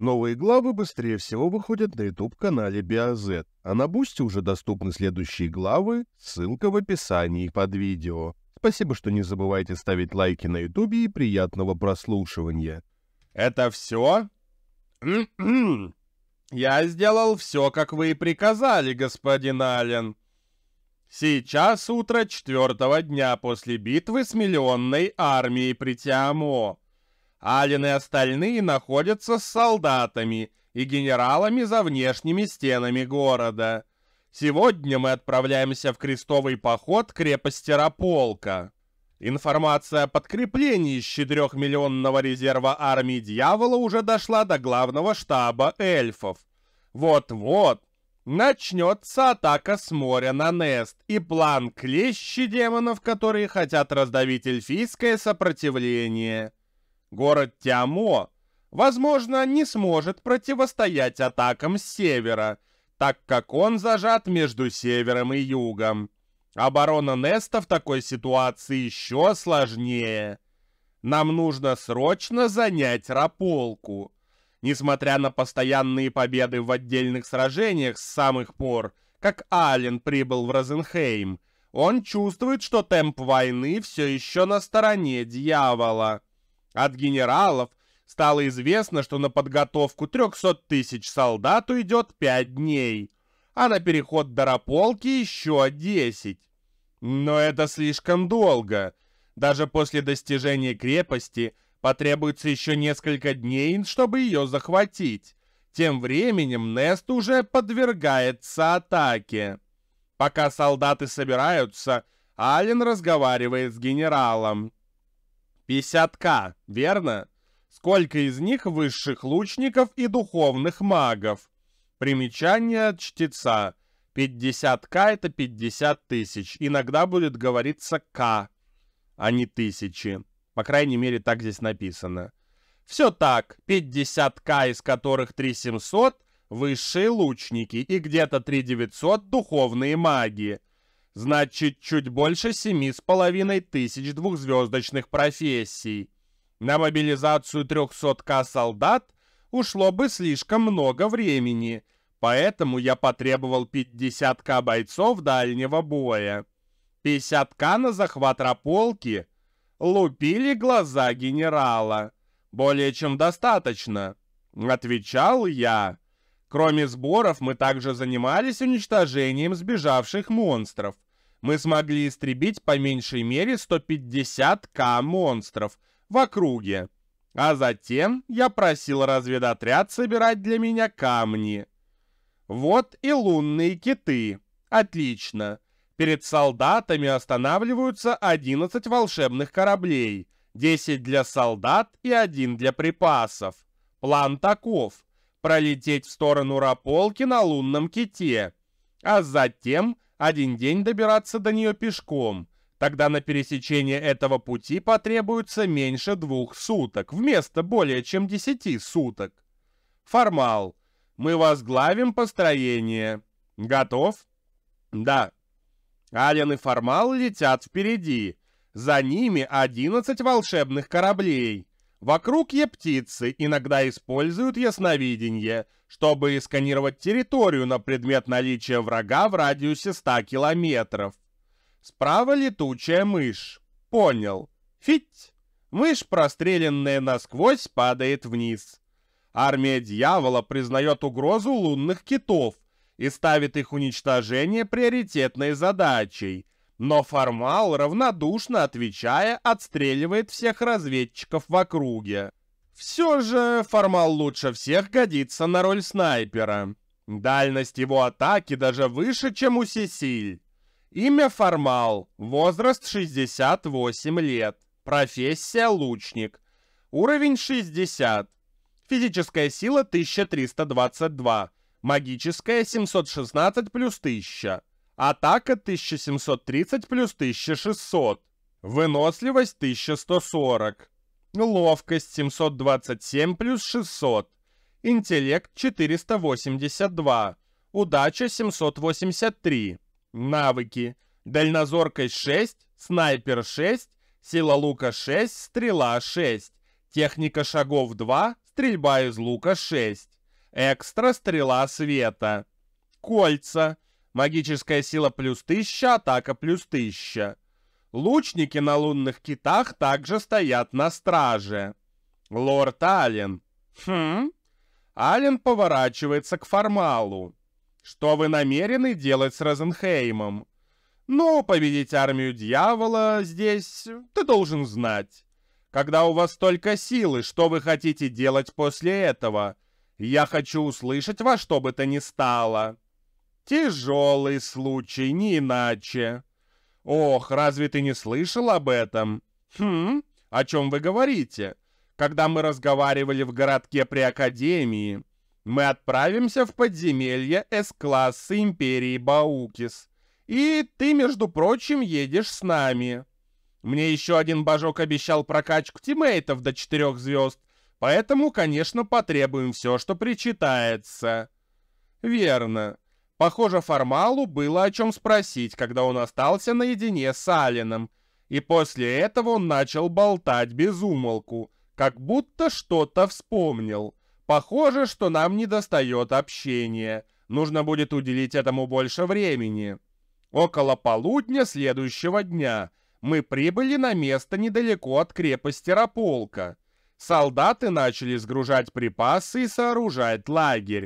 Новые главы быстрее всего выходят на YouTube-канале BioZ, а на Бусти уже доступны следующие главы, ссылка в описании под видео. Спасибо, что не забывайте ставить лайки на YouTube и приятного прослушивания. Это все? Я сделал все, как вы и приказали, господин Аллен. Сейчас утро 4-го дня после битвы с миллионной армией при Тиамо. Аллен и остальные находятся с солдатами и генералами за внешними стенами города. Сегодня мы отправляемся в крестовый поход к крепости Раполка. Информация о подкреплении из 4-миллионного резерва армии Дьявола уже дошла до главного штаба эльфов. Вот-вот начнется атака с моря на Нест и план клещи демонов, которые хотят раздавить эльфийское сопротивление. Город Тиамо, возможно, не сможет противостоять атакам с севера, так как он зажат между севером и югом. Оборона Неста в такой ситуации еще сложнее. Нам нужно срочно занять Раполку. Несмотря на постоянные победы в отдельных сражениях с самых пор, как Аллен прибыл в Розенхейм, он чувствует, что темп войны все еще на стороне Дьявола. От генералов стало известно, что на подготовку 300 тысяч солдат уйдет 5 дней, а на переход до Раполки еще 10. Но это слишком долго. Даже после достижения крепости потребуется еще несколько дней, чтобы ее захватить. Тем временем Нест уже подвергается атаке. Пока солдаты собираются, Аллен разговаривает с генералом. 50к, верно? Сколько из них высших лучников и духовных магов? Примечание от чтеца. 50к — это 50 тысяч. Иногда будет говориться к, а не тысячи. По крайней мере, так здесь написано. Все так. 50к, из которых 3700 высшие лучники и где-то 3900 духовные маги. Значит, чуть больше 7500 двухзвездочных профессий. На мобилизацию 300к солдат ушло бы слишком много времени, поэтому я потребовал 50к бойцов дальнего боя. 50к на захват Раполки. Лупили глаза генерала. Более чем достаточно, отвечал я. Кроме сборов, мы также занимались уничтожением сбежавших монстров. Мы смогли истребить по меньшей мере 150к монстров в округе. А затем я просил разведотряд собирать для меня камни. Вот и лунные киты. Отлично. Перед солдатами останавливаются 11 волшебных кораблей. 10 для солдат и 1 для припасов. План таков. Пролететь в сторону Раполки на лунном ките, а затем 1 день добираться до нее пешком. Тогда на пересечение этого пути потребуется меньше 2 суток, вместо более чем 10 суток. Формал. Мы возглавим построение. Готов? Да. Аллен и Формал летят впереди. За ними 11 волшебных кораблей. Вокруг птицы иногда используют ясновидение, чтобы сканировать территорию на предмет наличия врага в радиусе 100 километров. Справа летучая мышь. Понял. Фить! Мышь, простреленная насквозь, падает вниз. Армия Дьявола признает угрозу лунных китов и ставит их уничтожение приоритетной задачей. Но Формал, равнодушно отвечая, отстреливает всех разведчиков в округе. Все же Формал лучше всех годится на роль снайпера. Дальность его атаки даже выше, чем у Сесиль. Имя Формал, возраст 68 лет, профессия лучник, уровень 60, физическая сила 1322, магическая 716 плюс 1000. Атака 1730 плюс 1600. Выносливость 1140. Ловкость 727 плюс 600. Интеллект 482. Удача 783. Навыки. Дальнозоркость 6, снайпер 6, сила лука 6, стрела 6, техника шагов 2, стрельба из лука 6, экстра стрела света. Кольца, магическая сила плюс 1000, атака плюс 1000. Лучники на лунных китах также стоят на страже. Лорд Ален. Ален поворачивается к Формалу. Что вы намерены делать с Розенхеймом? Ну, победить армию дьявола здесь ты должен знать. Когда у вас столько силы, что вы хотите делать после этого? Я хочу услышать во что бы то ни стало. Тяжелый случай, не иначе. Ох, разве ты не слышал об этом? О чем вы говорите? Когда мы разговаривали в городке при Академии, мы отправимся в подземелье С-класса Империи Баукис. И ты, между прочим, едешь с нами. Мне еще один божок обещал прокачку тиммейтов до 4 звезд, поэтому, конечно, потребуем все, что причитается. Верно. Похоже, Формалу было о чем спросить, когда он остался наедине с Аленом, и после этого он начал болтать без умолку, как будто что-то вспомнил. Похоже, что нам недостает общения. Нужно будет уделить этому больше времени. Около полудня следующего дня мы прибыли на место недалеко от крепости Раполка. Солдаты начали сгружать припасы и сооружать лагерь.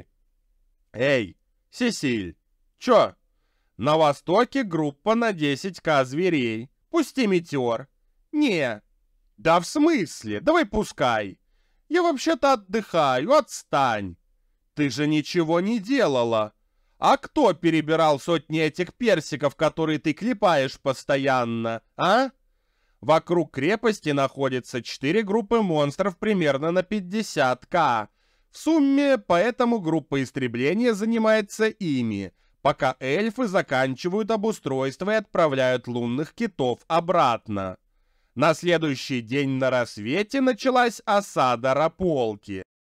Эй, Сесиль, чё? На востоке группа на 10к зверей. Пусти метеор. Не. Да в смысле? Давай пускай. Я вообще-то отдыхаю, отстань. Ты же ничего не делала. А кто перебирал сотни этих персиков, которые ты клепаешь постоянно, а? Вокруг крепости находится 4 группы монстров примерно на 50к. В сумме, поэтому группа истребления занимается ими, пока эльфы заканчивают обустройство и отправляют лунных китов обратно. На следующий день на рассвете началась осада Раполки.